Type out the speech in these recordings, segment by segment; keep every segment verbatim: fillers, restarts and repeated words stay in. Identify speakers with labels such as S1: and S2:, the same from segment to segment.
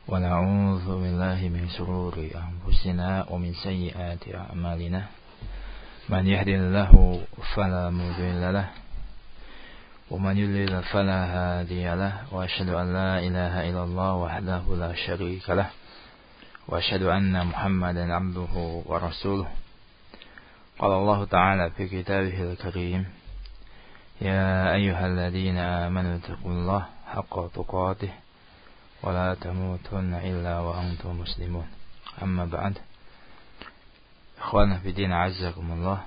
S1: ونعوذ بالله من شرور أنفسنا ومن سيئات أعمالنا من يهد الله فلا مضل له ومن يضلل فلا هادي له وأشهد أن لا إله إلا الله وحده لا شريك له وأشهد أن محمدا عبده ورسوله قال الله تعالى في كتابه الكريم يا أيها الذين آمنوا اتقوا الله حق تقاته ولا تموتن إلا وأنتم مسلمون أما بعد Ikhwan fillah azzakumullah.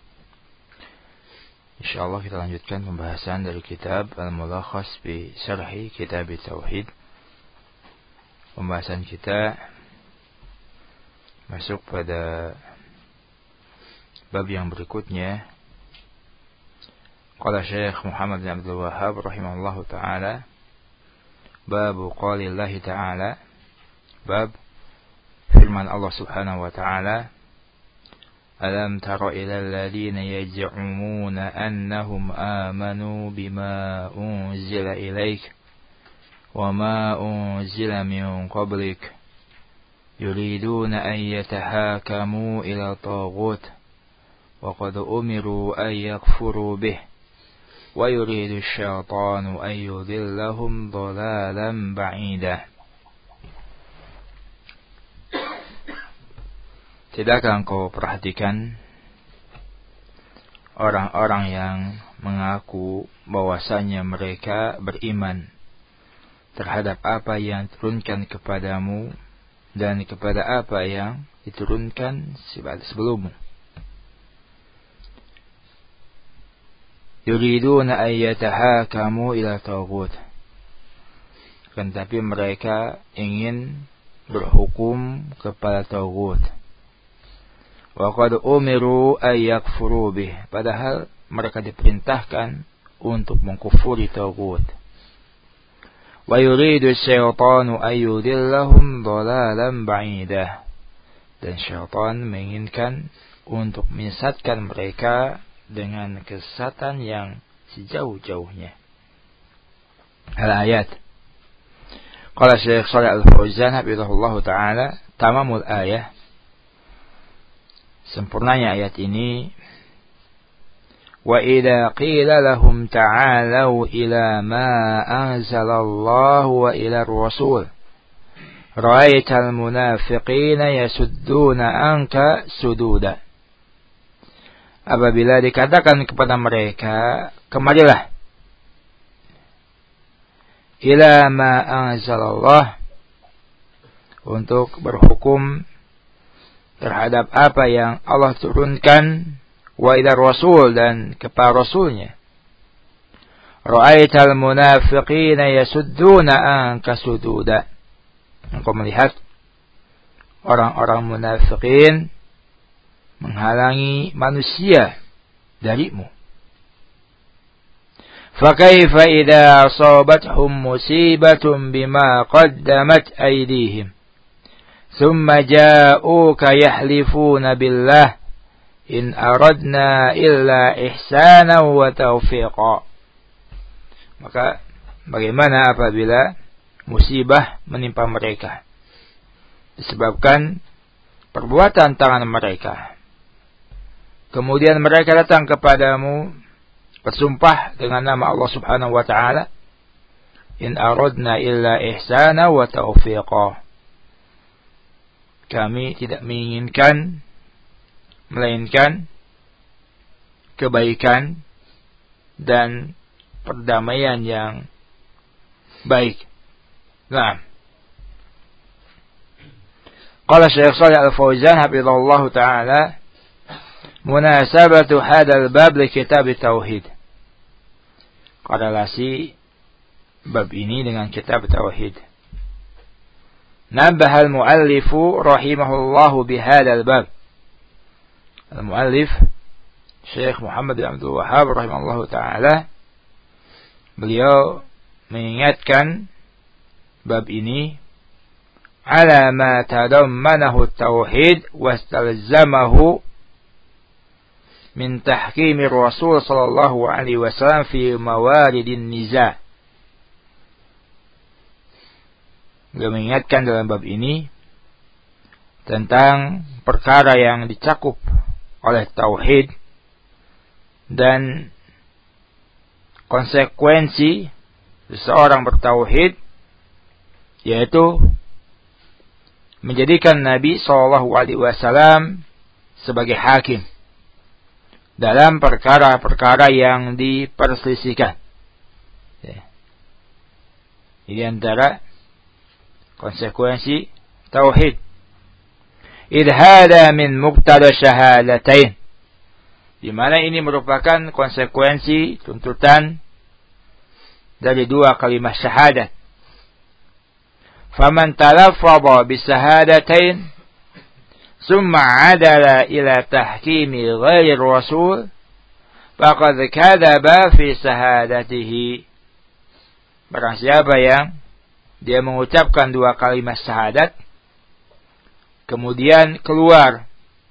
S1: Insyaallah kita lanjutkan pembahasan dari kitab Al-Mulakhas bi Syarhi Kitab Tauhid. Pembahasan kita masuk pada bab yang berikutnya. Qala Syekh Muhammad bin Abdul Wahhab rahimahullahu taala, bab qaulillahi ta'ala, bab firman Allah Subhanahu wa taala, alam tara ilal ladzina yaj'umuna annahum amanu bima unzila ilaik wa ma unzila min qablik yuriduna an yatahakamu ila taghut wa qad umiru an yakfuru bih wa yuridu asy-syaitanu an yudhillahum dhalalan ba'ida. Tidakkah engkau perhatikan orang-orang yang mengaku bahwasanya mereka beriman terhadap apa yang diturunkan kepadamu dan kepada apa yang diturunkan sebelummu. Yuriduna an yatahakamu ila taghut. Tetapi mereka ingin berhukum kepada taghut. Wa qad umiru ay yakfuru bih, padahal mereka diperintahkan untuk mengkufuri taghut. Wa yuridu asy-syaitanu ay yudillahum dhalalan ba'idah, dan syaitan menginginkan untuk menyesatkan mereka dengan kesesatan yang sejauh-jauhnya. Al-ayat. Qala Syekh Shalih Al-Fauzan hafizahullah taala, tamamul ayah, sempurnanya ayat ini, wa idza qila lahum ta'alu ila ma anzalallahu wa ila ar-rasul ra'aital munafiqina yasudduna anka sududa. Apabila dikatakan kepada mereka, kemarilah ila ma anzalallah, untuk berhukum terhadap apa yang Allah turunkan, wa ila rasul, dan kepada rasulnya. Ra'aital munafiqina yasudduna anka sududa. Engkau melihat orang-orang munafikin menghalangi manusia darimu. Fakaifa idza asabathum musibatun bima qaddamat aydihim ثم جاءوك يحلفون بالله إن أردنا إلا إحسانا وتوفيقا. Maka bagaimana apabila musibah menimpa mereka disebabkan perbuatan tangan mereka, kemudian mereka datang kepadamu bersumpah dengan nama Allah Subhanahu wa taala, in aradna illa ihsana wa taufiqa, kami tidak menginginkan melainkan kebaikan dan perdamaian yang baik. Nah, qala Syekh Shalih Al-Fauzan hafizahullah taala, munasabatu hadzal bab li kitab tauhid. Korelasi bab ini dengan kitab tauhid. Nabbaha al-muallifu rahimahullahu bihadzal bab. Al-muallif Syekh Muhammad bin Abdul Wahhab rahimahullahu taala, beliau mengingatkan bab ini ala ma tadammanahu at-tauhid wastalzamahu min tahkimir Rasul sallallahu alaihi wasallam fi mawaridin niza'. beliau mengingatkan dalam bab ini tentang perkara yang dicakup oleh tauhid dan konsekuensi seseorang bertauhid, yaitu menjadikan Nabi shallallahu alaihi wasallam sebagai hakim dalam perkara-perkara yang diperselisihkan. Ya. Ini antara konsekuensi tauhid. Idh hada min muqtada syahadatain. Di mana ini merupakan konsekuensi tuntutan dari dua kalimat syahadat. Faman talaffadha bisahadatain summa adala ila tahkimi ghairi rasul faqad kadzaba fi sahadatihi. Barang siapa yang dia mengucapkan dua kalimat syahadat kemudian keluar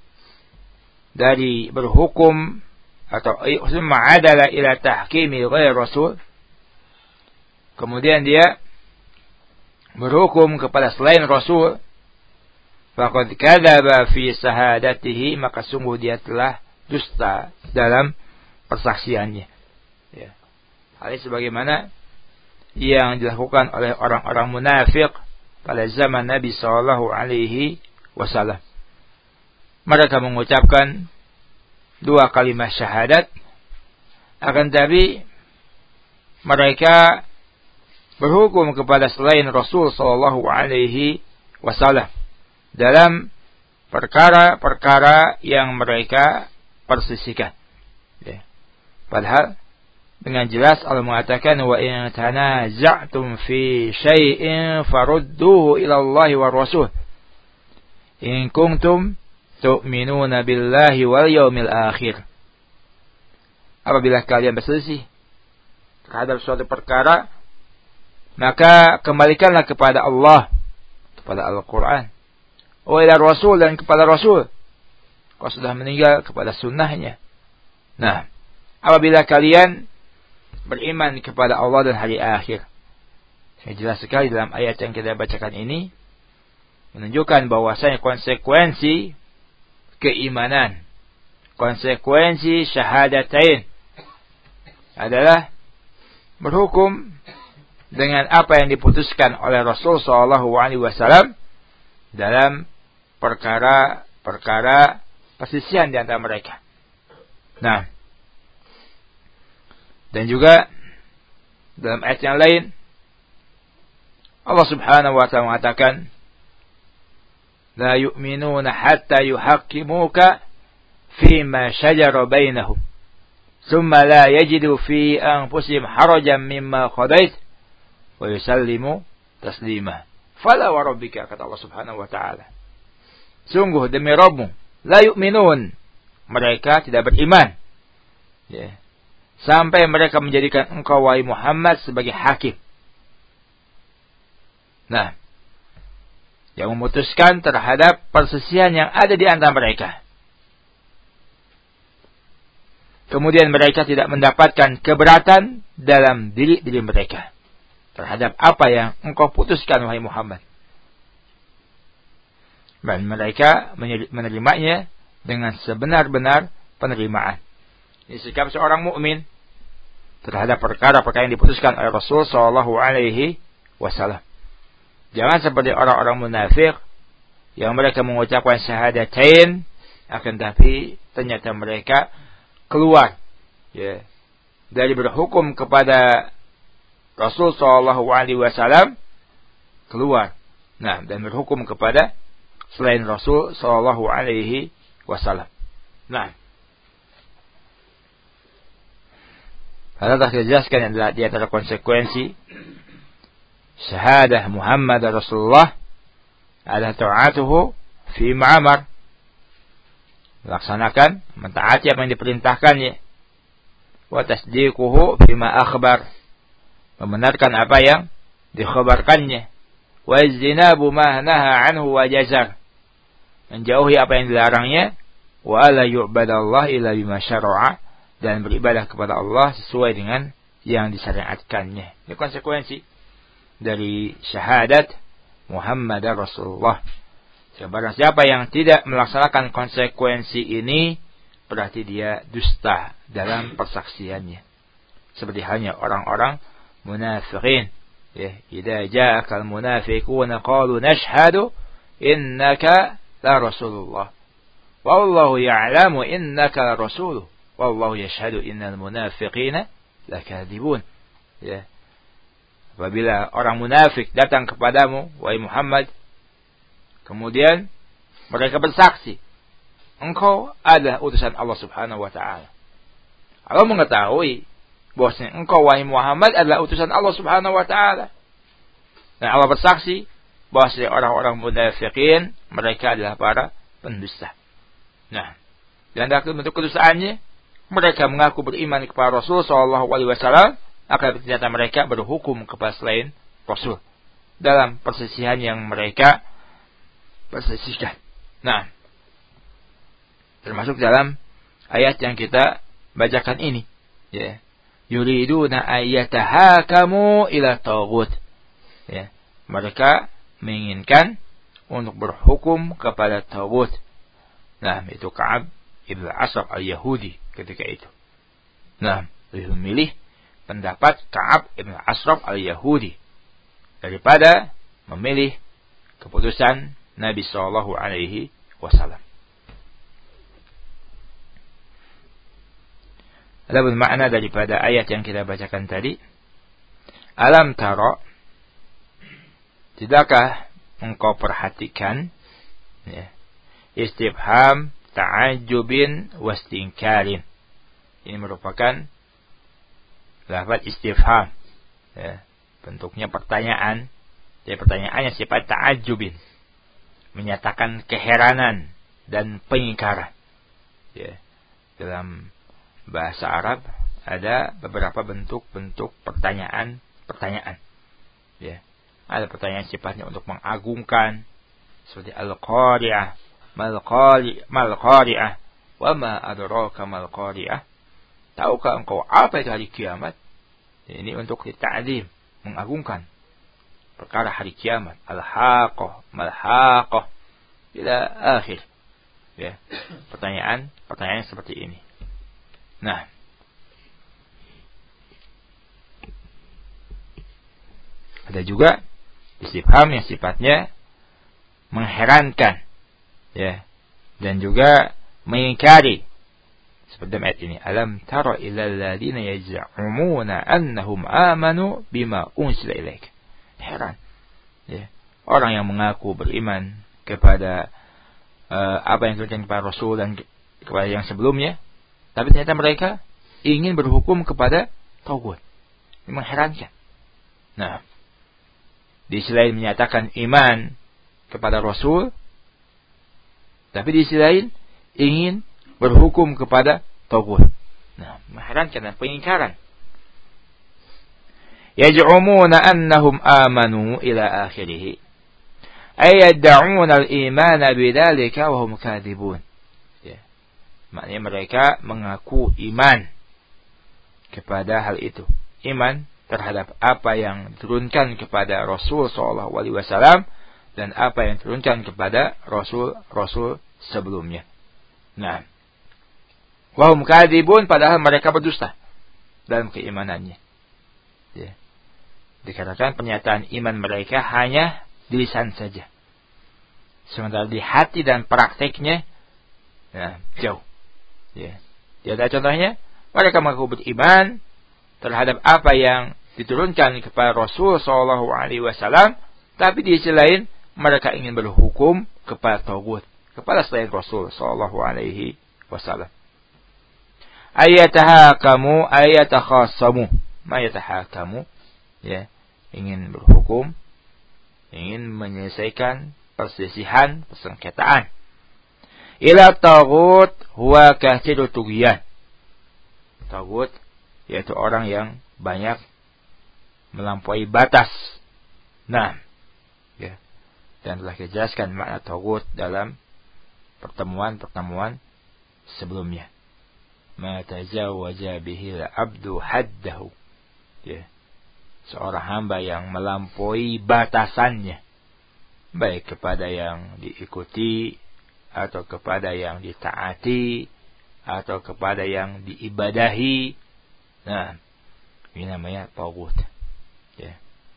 S1: dari berhukum atau summa adala ila tahkimi ghairi rasul, kemudian dia berhukum kepada selain Rasul, faqad kadzaba fi sahadatihi, maka sungguh dia telah dusta dalam persaksiannya. Ya. Hal ini sebagaimana yang dilakukan oleh orang-orang munafik pada zaman Nabi sallallahu alaihi wasallam. Mereka mengucapkan dua kalimat syahadat, akan tapi mereka berhukum kepada selain Rasul sallallahu alaihi wasallam dalam perkara-perkara yang mereka persisihkan. Ya. Padahal dengan jelas Allah mengatakan wa in tanaza'tum fi syai'in farudduhu ila Allah wa Rasul in kuntum tu'minuna billahi wal yawmil akhir. Apabila kalian berselisih terhadap suatu perkara, maka kembalikanlah kepada Allah, kepada Al-Quran, wa ila Rasul, dan kepada Rasul. Kalau sudah meninggal, kepada sunnahnya. Nah, apabila kalian beriman kepada Allah dan hari akhir. Yang jelas sekali dalam ayat yang kita bacakan ini menunjukkan bahwasanya konsekuensi keimanan, konsekuensi syahadatain adalah berhukum dengan apa yang diputuskan oleh Rasul sallallahu alaihi wasallam dalam perkara-perkara persisian di antara mereka. Nah, dan juga dalam ayat yang lain Allah Subhanahu wa taala mengatakan la yu'minuna hatta yuhaqqimuka fima shajara bainahum thumma la yajidu fi anfusihim harajan mimma qadait wa yusallimu taslima. Fala wa rabbika, kata Allah Subhanahu wa taala, sungguh demi Rabbmu, la yu'minun, mereka tidak beriman, ya, sampai mereka menjadikan engkau wahai Muhammad sebagai hakim. Nah, yang memutuskan terhadap persesian yang ada di antara mereka. Kemudian mereka tidak mendapatkan keberatan dalam diri-diri mereka terhadap apa yang engkau putuskan wahai Muhammad. Dan mereka menerimanya dengan sebenar-benar penerimaan. Ini sikap seorang mukmin terhadap perkara-perkara yang diputuskan oleh Rasul sallallahu alaihi wasallam. Jangan seperti orang-orang munafik yang mereka mengucapkan syahadatain, akan tapi ternyata mereka keluar, ya, dari berhukum kepada Rasul sallallahu alaihi wasallam, keluar, nah, dan berhukum kepada selain Rasul sallallahu alaihi wasallam. Nah, hal telah dijelaskan adalah di antara konsekuensi syahadah Muhammad Rasulullah adalah ta'atuhu fi ma'amar, laksanakan, mentaati apa yang diperintahkannya, wa tasdiquhu fi ma akhbar, membenarkan apa yang dikhabarkannya, wa izzinabu ma naha anhu wa jazar, menjauhi apa yang dilarangnya, wa la yu'badallah illa bima syara'a, dan beribadah kepada Allah sesuai dengan yang disyariatkannya. Ini konsekuensi dari syahadat Muhammadar Rasulullah. Barang siapa yang tidak melaksanakan konsekuensi ini, berarti dia dusta dalam persaksiannya. Seperti halnya orang-orang munafiqin. Ya, idza ja'akal munafiquna qalu nashhadu innaka la rasulullah. Wallahu ya'lamu innaka la rasuluh. Wallahu yashhadu innal munafiqina lakadzibun. Ya. Apabila orang munafik datang kepadamu, wahai Muhammad, kemudian mereka bersaksi, engkau adalah utusan Allah Subhanahu wa taala. Allah mengetahui bahwasanya engkau wahai Muhammad adalah utusan Allah Subhanahu wa taala. Dan Allah bersaksi bahwasanya orang-orang munafikin mereka adalah para pendusta. Nah, dan dalam bentuk kedustaannya, mereka mengaku beriman kepada Rasul sallallahu alaihi wasallam, akan ternyata mereka berhukum kepada selain Rasul dalam persisihan yang mereka persisihkan. Nah, termasuk dalam ayat yang kita bacakan ini, ya, yuriduna ayyatahakamu ila taghut. Ya, mereka menginginkan untuk berhukum kepada taghut. Nah, itu Ka'ab ibn Ashraf al-Yahudi ketika itu. Nah, lebih memilih pendapat Ka'ab ibn Ashraf al-Yahudi daripada memilih keputusan Nabi sallallahu alaihi wasallam. Adapun makna daripada ayat yang kita bacakan tadi, alam tara, tidakkah engkau perhatikan, ya, istifham ta'ajjubin wastinkarin. Ini merupakan lafaz istifham, ya, bentuknya pertanyaan. Jadi pertanyaannya sifat ta'ajjubin, menyatakan keheranan dan pengingkaran. Ya, dalam bahasa Arab ada beberapa bentuk-bentuk pertanyaan-pertanyaan. Ya, ada pertanyaan sifatnya untuk mengagungkan, seperti al-qari'ah, mal-qari'ah, wa ma adraka mal-qari'ah. Tahukah engkau apa itu hari kiamat? Ini untuk dita'zim, mengagungkan perkara hari kiamat. Al-haqqah, mal-haqqah, ila akhir. Ya, pertanyaan, pertanyaan seperti ini. Nah, ada juga istifham yang sifatnya mengherankan, ya, dan juga mengingkari. Seperti ayat ini, alam tara ilal ladzina yaz'umuna annahum amanu bima unsila ilaik. Heran, ya, orang yang mengaku beriman kepada uh, apa yang diturunkan kepada Rasul dan kepada yang sebelumnya, tapi ternyata mereka ingin berhukum kepada taghut. Ini mengherankan. Nah, di sisi lain menyatakan iman kepada Rasul, tapi di sisi lain ingin berhukum kepada taghut. Nah, mengherankan dan pengingkaran. Yaj'umuna annahum amanu ila akhirih. Ay yad'una al-imana bidzalika wa hum kadzibun. Ya. Maknanya mereka mengaku iman kepada hal itu. Iman terhadap apa yang diturunkan kepada Rasul sallallahu alaihi wasallam dan apa yang diturunkan kepada Rasul-Rasul sebelumnya. Nah, wahum kadzibun, padahal mereka berdusta dalam keimanannya. Ya. Dikatakan pernyataan iman mereka hanya di lisan saja, sementara di hati dan prakteknya, ya, jauh. Ya. Tiada contohnya, mereka mengaku beriman terhadap apa yang diturunkan kepada Rasul sallallahu alaihi wasallam, tapi di sisi lain mereka ingin berhukum kepada taghut, kepada selain Rasul sallallahu alaihi wasallam. Ayatahakamu ayatakhasamu, ma yatahakamu, ya, ingin berhukum, ingin menyelesaikan perselisihan, persengketaan. Ila taghut huwa kathiru tughyan. Taghut yaitu orang yang banyak melampaui batas. Nah, ya, dan telah dijelaskan makna taghut dalam pertemuan-pertemuan sebelumnya. Ma tajawaza bihi al-'abdu haddahu. Ya. Seorang hamba yang melampaui batasannya. baik kepada yang diikuti atau kepada yang ditaati atau kepada yang diibadahi. Nah, ini namanya taghut. Ya.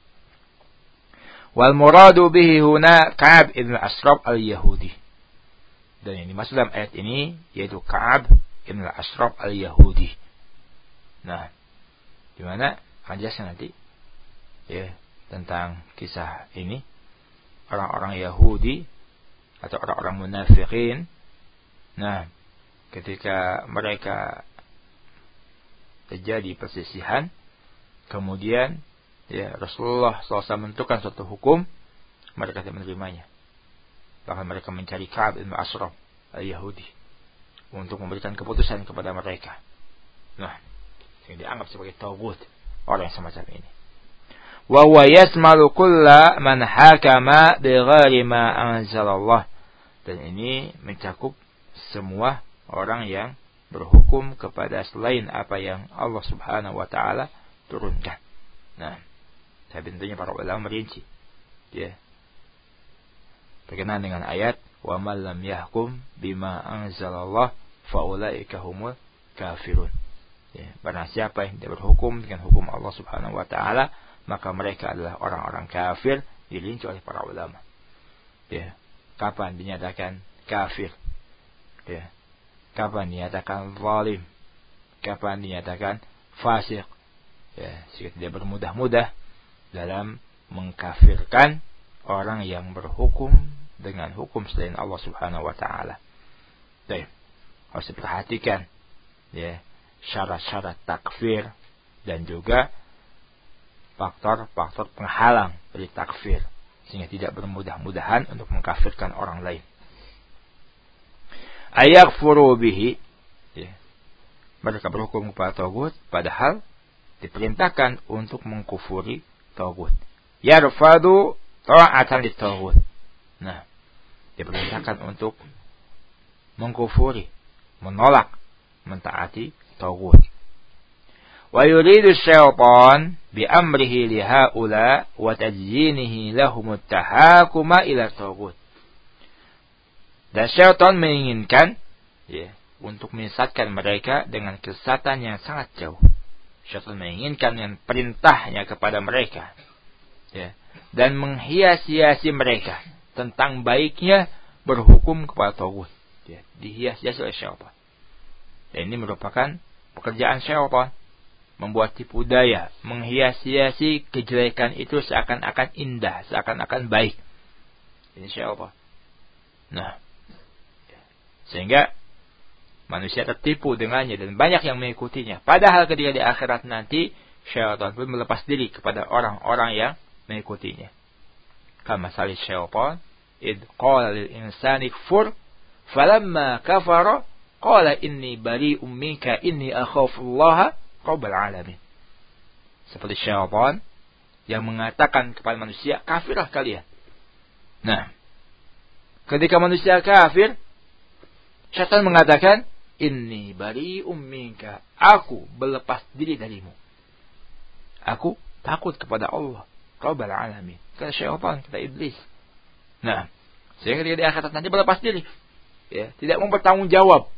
S1: Wal muradu bihi huna Ka'ab ibn Ashraf al-Yahudi. Dan yang dimaksud dalam ayat ini yaitu Ka'ab ibn Ashraf al-Yahudi. Nah, di mana akan jelaskan nanti ya tentang kisah ini. Orang-orang Yahudi atau orang-orang munafikin. Nah, ketika mereka terjadi persisihan, kemudian ya Rasulullah shallallahu alaihi wasallam menentukan suatu hukum, mereka tidak menerimanya. Bahkan mereka mencari Ka'ab bin Ashraf al-Yahudi untuk memberikan keputusan kepada mereka. Nah, yang dianggap sebagai taghut orang yang semacam ini. Wa huwa yasmalu kulla man hakama bighairi ma anzalallah. Dan ini mencakup semua orang yang berhukum kepada selain apa yang Allah Subhanahu wa taala turunkan. Nah, tapi tentunya para ulama merinci. Ya. Berkenaan dengan ayat wa man lam yahkum bima anzalallah faulaika humul kafirun. Ya, barang siapa yang tidak berhukum dengan hukum Allah Subhanahu wa taala, maka mereka adalah orang-orang kafir, dirinci oleh para ulama. Ya. Kapan dinyatakan kafir? Ya. Kapan dinyatakan zalim? Kapan dinyatakan fasik? Ya, jika tidak bermudah-mudah dalam mengkafirkan orang yang berhukum dengan hukum selain Allah Subhanahu wa taala. Baik. Harus diperhatikan ya, syarat-syarat takfir dan juga faktor-faktor penghalang dari takfir sehingga tidak bermudah-mudahan untuk mengkafirkan orang lain. Ayakfuru bihi, ya. Mereka berhukum kepada taghut padahal diperintahkan untuk mengkufuri taghut. Yarfadu ta'atan lit-taghut. Nah, diperintahkan untuk mengkufuri, menolak, mentaati taghut. Wa yuridu syaitan bi amrihi li haula wa tajyinihi lahum at-tahakuma ila taghut. Dan syaitan menginginkan ya, untuk menyesatkan mereka dengan kesesatan yang sangat jauh. Syaitan menginginkan dengan perintahnya kepada mereka ya, dan menghias-hiasi mereka tentang baiknya berhukum kepada taghut. Ya, dihias-hiasi oleh syaitan. Dan ini merupakan pekerjaan syaitan, membuat tipu daya, menghias-hiasi kejelekan itu seakan-akan indah, seakan-akan baik. Ini syaitan. Nah, sehingga manusia tertipu dengannya dan banyak yang mengikutinya. Padahal ketika di akhirat nanti syaitan pun melepas diri kepada orang-orang yang mengikutinya. Kama salih syaitan id qala lil insani kfur falamma kafara qala inni bari'um minka inni akhafullaha rabbal alamin. Seperti syaitan yang mengatakan kepada manusia, kafirlah kalian. Nah, ketika manusia kafir, syaitan mengatakan, inni bari'um minka, aku berlepas diri darimu. Aku takut kepada Allah rabbal alamin. Kata syaitan, kata iblis. Nah, sehingga dia di akhirat nanti berlepas diri, ya, tidak mau bertanggung jawab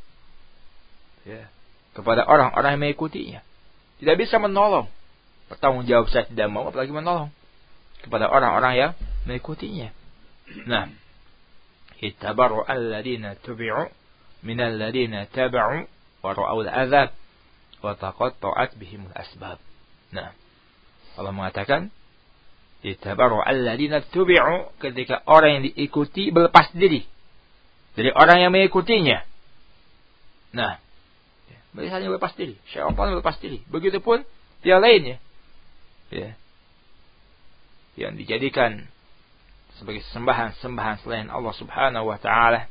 S1: ya, kepada orang-orang yang mengikutinya. Tidak bisa menolong. Bertanggung jawab saya tidak mau, apalagi menolong kepada orang-orang yang mengikutinya. Nah, ittabaru alladhina tubi'u minal ladhina taba'u wa ra'ul azab wa taqatta'at bihimul asbab. Nah, Allah mengatakan ittabaru alladhina tubi'u, ketika orang yang diikuti berlepas diri dari orang yang mengikutinya. Nah, mereka hanya berlepas diri, syaitan berlepas diri. Begitupun yang lainnya, ya, yang dijadikan sebagai sembahan-sembahan selain Allah Subhanahu wa taala,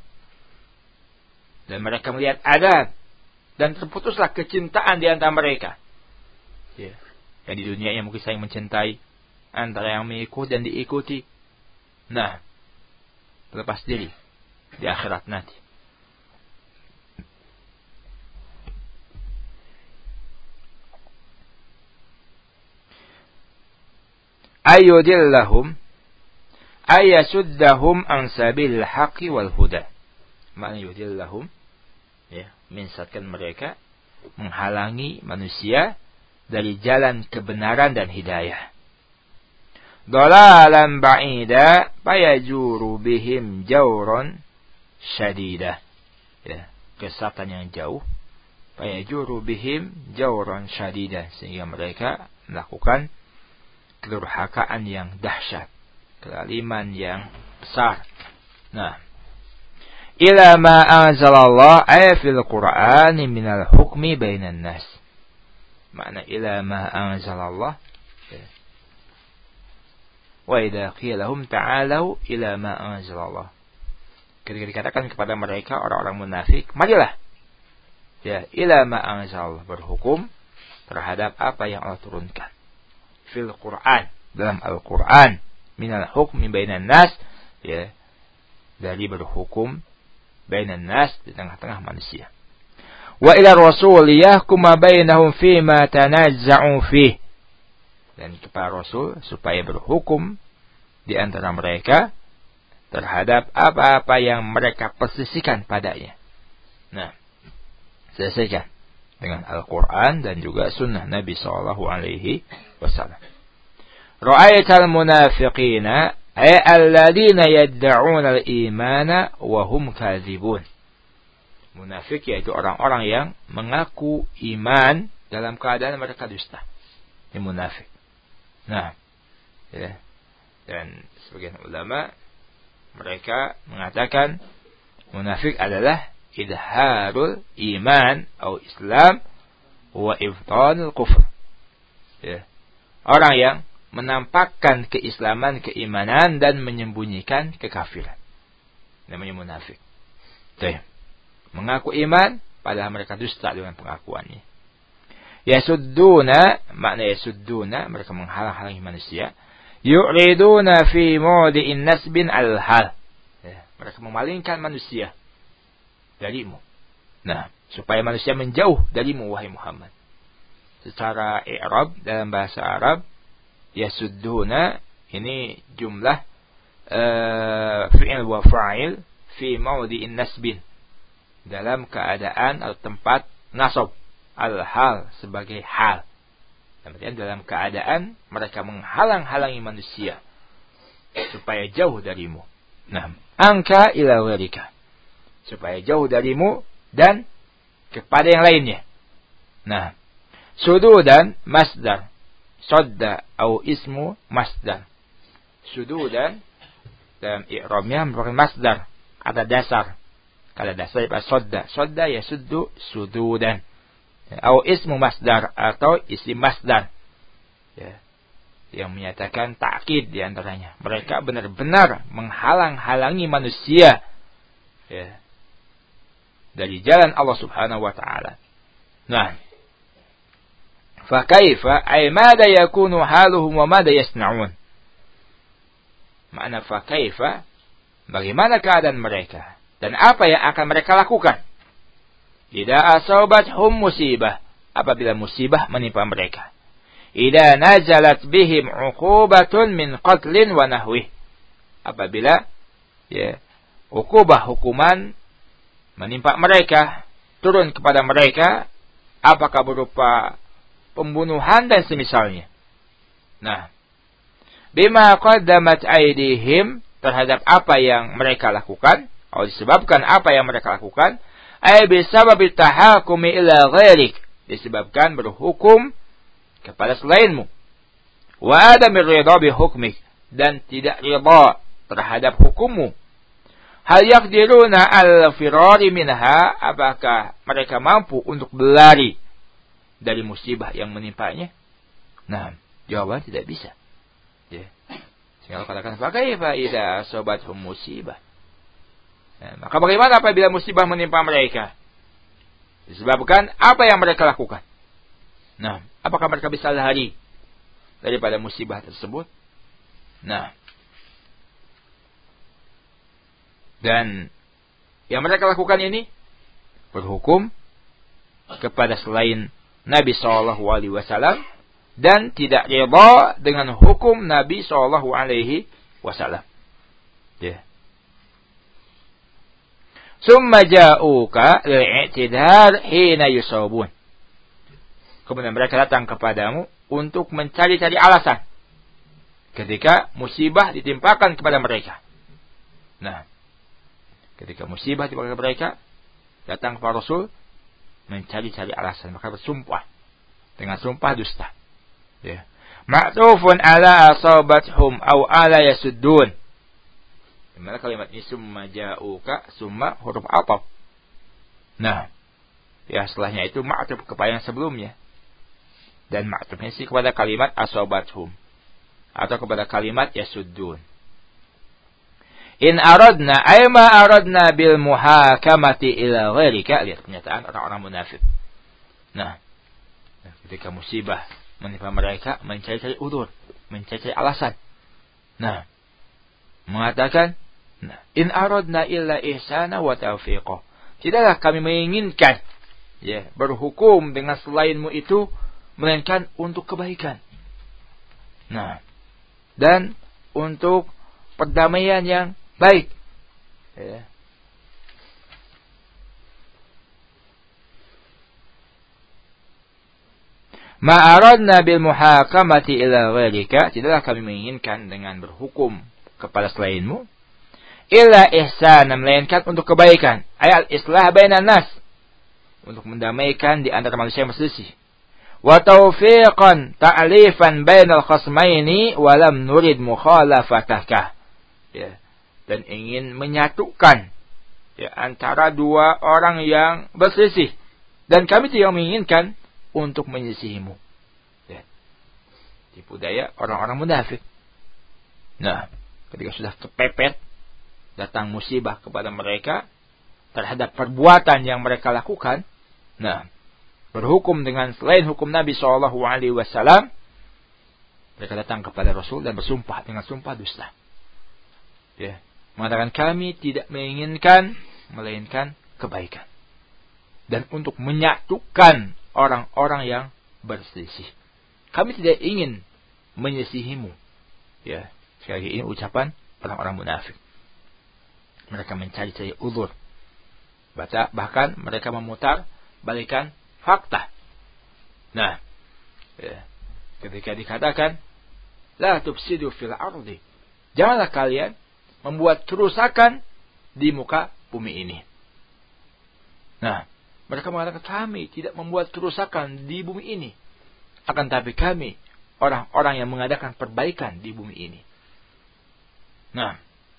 S1: dan mereka melihat adab dan terputuslah kecintaan di antara mereka. Ya, yang di dunianya mungkin saling mencintai antara yang mengikuti dan diikuti. Nah, berlepas diri di akhirat nanti. Ayudillahum ayasuddahum an sabilil haqqi wal huda. Makna yudillahum, ya, menyesatkan mereka, menghalangi manusia dari jalan kebenaran dan hidayah. Dalalan ba'ida fayajuru bihim jawran syadidah. Ya, kesatan yang jauh. Fayajuru bihim jawran syadidah, sehingga mereka melakukan kedurhakaan yang dahsyat, kezaliman yang besar. Nah, ila ma anzalallah ay fil Qur'ani minal hukmi bainan nas. Makna ila ma anzalallah, wa idza qila lahum ta'alu ila ma anzalallah. Ketika dikatakan kepada mereka orang-orang munafik, marilah, ya, ila ma anzalallah, berhukum terhadap apa yang Allah turunkan. Fil Qur'an, dalam Al-Qur'an, minal hukmi bainan nas, ya, dari berhukum bainan nas, di tengah-tengah manusia. Wa ila rasul yahkum bainahum fima tanazza'u fih, dan kepada Rasul supaya berhukum di antara mereka terhadap apa-apa yang mereka persisikan padanya. Nah, selesaikan dengan Al-Quran dan juga sunnah Nabi sallallahu alaihi wasallam. Ra'aital munafiqina ay alladhina yad'una al-imana wa hum kadzibun. Munafik yaitu orang-orang yang mengaku iman dalam keadaan mereka dusta. Ini munafik. Nah, ya. Dan sebagian ulama mereka mengatakan munafik adalah idharul iman atau Islam wa ibtanul kufr. Ya. Orang yang menampakkan keislaman, keimanan dan menyembunyikan kekafiran. Namanya munafik. Tuh. Mengaku iman padahal mereka dusta dengan pengakuannya. Yasudduna, makna yasudduna, mereka menghalang-halangi manusia. Yu'riduna fi mawdi'in nasbin al-hal. Ya, mereka memalingkan manusia darimu. Nah, supaya manusia menjauh darimu, wahai Muhammad. Secara i'rab dalam bahasa Arab, yasudduna ini jumlah uh, fi'il wa fa'il fi mawdi'in nasbin, dalam keadaan atau tempat nasab, al-hal sebagai hal. Kemudian dalam keadaan mereka menghalang-halangi manusia supaya jauh darimu. Nah, angka ila ghairika, supaya jauh darimu dan kepada yang lainnya. Nah, sududan masdar, sadda atau ismu masdar. Sududan dalam i'rabnya merupakan masdar, kata dasar. Kata dasar adalah sadda. Sadda ya suddu sududan. Atau ismu masdar atau isim masdar, ya, yang menyatakan takkid di antaranya. Mereka benar-benar menghalang-halangi manusia, ya, dari jalan Allah Subhanahu wa taala. Nah, fa kaifa ay mada yakunu haluhum wa mada yasna'un. Makna fa kaifa, bagaimana keadaan mereka dan apa yang akan mereka lakukan. Idza asabathum musibah, apabila musibah menimpa mereka. Idza nazalat bihim 'uqubatun min qatlin wa nahwih, apabila, ya, uqubah, hukuman menimpa mereka, turun kepada mereka, apakah berupa pembunuhan dan semisalnya. Nah, bima qaddamat aydihim, terhadap apa yang mereka lakukan, atau disebabkan apa yang mereka lakukan, ay bisababi tahakumi ila ghairik, disebabkan berhukum kepada selainmu. Wa adamir ridha bi hukmik, dan tidak ridha terhadap hukummu. Hal yaqdiruna al-firari minha, apakah mereka mampu untuk berlari dari musibah yang menimpanya? Nah, jawaban tidak bisa. Ya. Sehingga katakan, fa kaifa idza asabathum musibah. Nah, maka bagaimana apabila musibah menimpa mereka? Disebabkan apa yang mereka lakukan. Nah, apakah mereka bisa lari daripada musibah tersebut? Nah, dan yang mereka lakukan ini berhukum kepada selain Nabi sallallahu alaihi wasallam dan tidak rida dengan hukum Nabi sallallahu alaihi wasallam. Ya. Summa ja'uka li'tidhar hina yusawbun. Kemudian mereka datang kepadamu untuk mencari-cari alasan ketika musibah ditimpakan kepada mereka. Nah, ketika musibah ditimpakan kepada mereka, datang kepada Rasul mencari-cari alasan, maka bersumpah dengan sumpah dusta. Ya. Ma'tufun ala asabathum aw ala yasuddun. Dimana kalimat ini summa ja'uka, summa huruf ataf. Nah, ya setelahnya itu ma'tuf kepada yang sebelumnya. Dan ma'tufnya sih kepada kalimat asabathum atau kepada kalimat yasuddun. In aradna ay ma aradna bil muhakamati ila ghairika. Lihat pernyataan orang-orang munafik. Nah, ketika musibah menimpa mereka, mencari-cari udzur, mencari-cari alasan. Nah, mengatakan, nah, in aradna illa ihsana wa taufiqah. Tidaklah kami menginginkan ya, berhukum dengan selainmu itu melainkan untuk kebaikan. Nah, dan untuk perdamaian yang baik. Ya. Ma'aradna bil muhakamati ila ghairika, tidaklah kami menginginkan dengan berhukum kepada selainmu, illa ihsana, melainkan untuk kebaikan, ayat islah bainan nas, untuk mendamaikan di antara manusia yang berselisih, wa taufiqan ta'lifan bainal khasmaini wa lam nurid mukhalafataka, ya, dan ingin menyatukan ya, antara dua orang yang berselisih, dan kami tidak menginginkan untuk menyelisihimu. Ya. Tipu daya orang-orang munafik. Nah, ketika sudah kepepet, datang musibah kepada mereka terhadap perbuatan yang mereka lakukan, nah, berhukum dengan selain hukum Nabi shallallahu alaihi wasallam, mereka datang kepada Rasul dan bersumpah dengan sumpah dusta. Ya, mengatakan kami tidak menginginkan melainkan kebaikan dan untuk menyatukan orang-orang yang berselisih. Kami tidak ingin menyelisihimu. Ya, sekali lagi ini ucapan orang-orang munafik. Mereka mencari-cari uzur. Bahkan mereka memutar balikan fakta. Nah, ya, ketika dikatakan la tufsidu fil ardi, janganlah kalian membuat kerusakan di muka bumi ini. Nah, mereka mengatakan kami tidak membuat kerusakan di bumi ini, akan tapi kami orang-orang yang mengadakan perbaikan di bumi ini. Nah,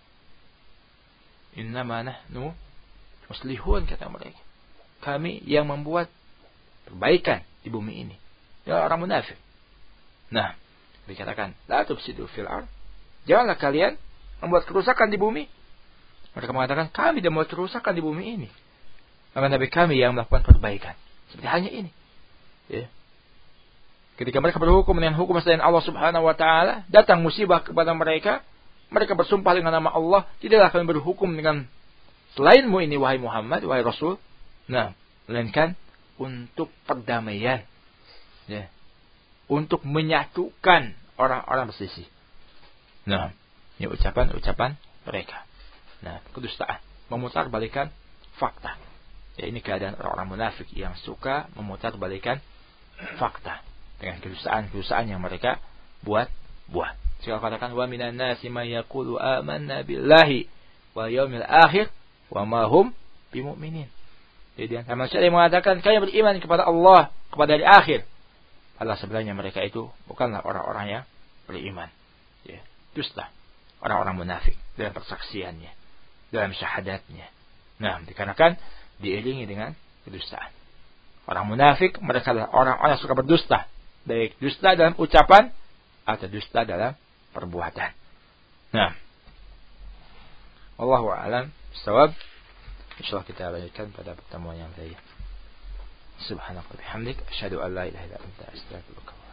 S1: innama nahnu muslihun, kata mereka. Kami yang membuat perbaikan di bumi ini. Ya, orang munafik. Nah, dikatakan la tufsidu fil ard, janganlah kalian membuat kerusakan di bumi. Mereka mengatakan kami tidak membuat kerusakan di bumi ini, akan tapi kami yang melakukan perbaikan. Seperti hanya ini. Ya. Ketika mereka berhukum dengan hukum selain Allah Subhanahu wa taala, datang musibah kepada mereka, mereka bersumpah dengan nama Allah, tidaklah kami berhukum dengan selainmu ini wahai Muhammad, wahai Rasul. Nah, melainkan untuk perdamaian. Ya. Untuk menyatukan orang-orang berselisih. Nah, ini ucapan-ucapan mereka. Nah, kedustaan, memutarbalikan fakta. Ya, ini keadaan orang-orang munafik yang suka memutarbalikan fakta dengan kedustaan-kedustaan yang mereka buat-buat. Saya katakan wa minan nasi may yaqulu amanna billahi wal yaumil akhir wa ma hum bimumin. Jadi antara manusia yang mengatakan kami beriman kepada Allah, kepada hari akhir. Allah sebenarnya mereka itu bukanlah orang-orang yang beriman. Ya, dusta. Orang-orang munafik dalam persaksiannya, dalam syahadatnya. Nah, dikarenakan diiringi dengan kedustaan. Orang munafik mereka adalah orang-orang yang suka berdusta, baik dusta dalam ucapan atau dusta dalam perbuatan. Nah, wallahu a'lam bishawab. Insyaallah kita lanjutkan pada pertemuan yang lain. Subhanallah wa bihamdik, asyhadu an la ilaha illa anta, astaghfiruka.